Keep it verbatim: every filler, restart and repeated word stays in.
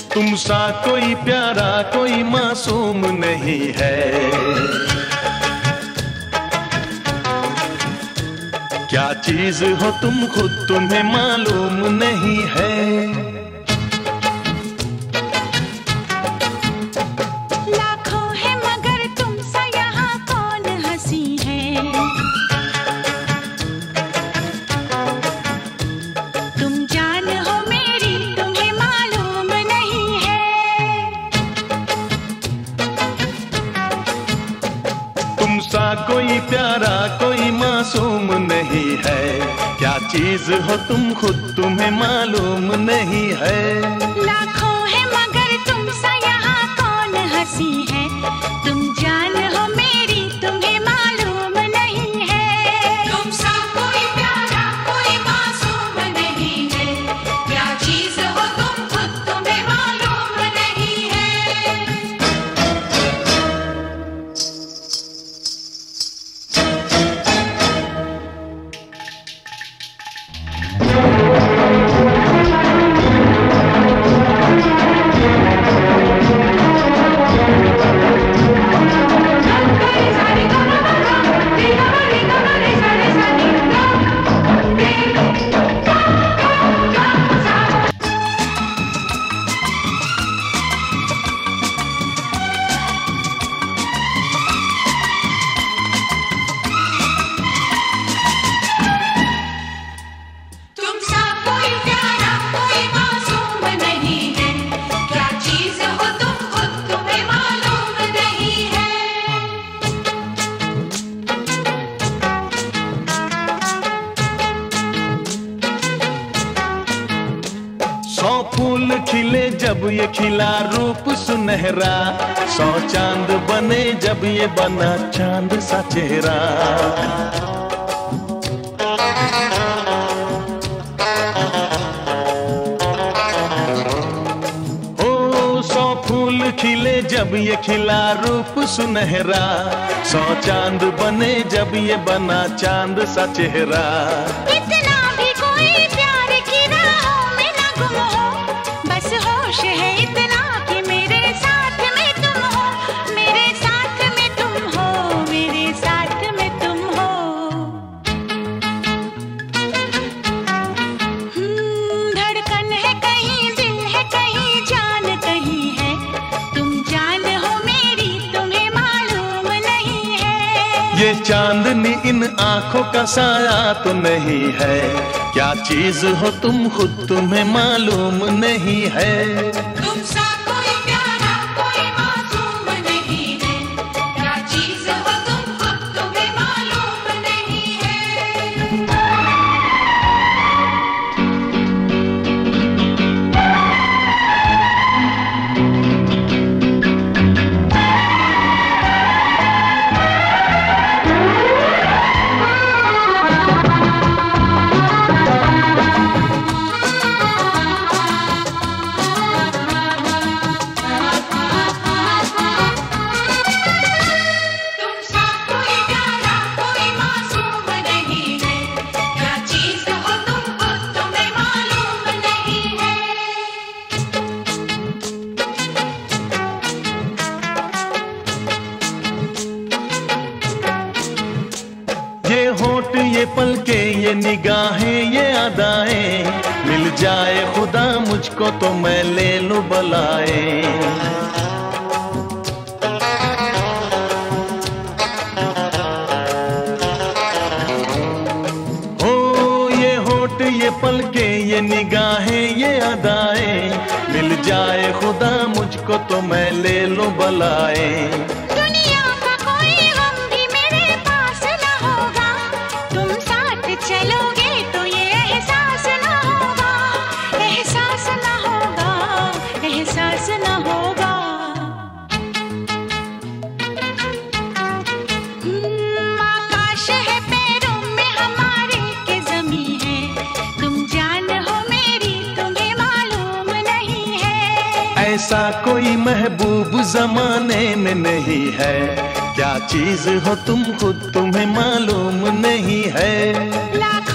तुम सा कोई प्यारा कोई मासूम नहीं है। क्या चीज हो तुम खुद तुम्हें मालूम नहीं है। सा कोई प्यारा कोई मासूम नहीं है। क्या चीज हो तुम खुद तुम्हें मालूम नहीं है। लाखों है मगर तुम सा यहाँ कौन हंसी है। तुम जान हो मेरी तुम्हें मालूम नहीं है। तुम सा कोई प्यारा कोई मासूम नहीं है। क्या चीज हो तुम खुद तुम्हें मालूम नहीं है। सौ फूल खिले जब ये खिला रूप सुनहरा। सौ चांद बने जब ये बना चांद सा चेहरा। ओ सौ फूल खिले जब ये खिला रूप सुनहरा। सौ चांद बने जब ये बना चांद सा चेहरा। है इतना कि मेरे साथ में तुम हो। मेरे साथ में तुम हो। मेरे साथ में तुम हो। धड़कन है कहीं दिल है कहीं जान कहीं है। तुम जान हो मेरी तुम्हें मालूम नहीं है। ये चांदनी इन आंखों का साया तो नहीं है। क्या चीज हो तुम खुद तुम्हें मालूम नहीं है। तुम सा कोई प्यारा कोई मासूम नहीं है। क्या चीज हो तुम खुद तुम्हें मालूम नहीं है। ये पलके ये निगाहें ये अदाएं। मिल जाए खुदा मुझको तो मैं ले लूं बलाए। ओ ये होठ ये पलके ये निगाहें ये अदाएं। मिल जाए खुदा मुझको तो मैं ले लूं बलाए। चलोगे तो ये एहसास ना होगा। एहसास ना होगा। एहसास ना होगा। आकाश है पैरों में हमारे के ज़मीं है। तुम जान हो मेरी तुम्हें मालूम नहीं है। ऐसा कोई महबूब जमाने में नहीं है। क्या चीज हो तुम खुद तुम्हें मालूम नहीं है।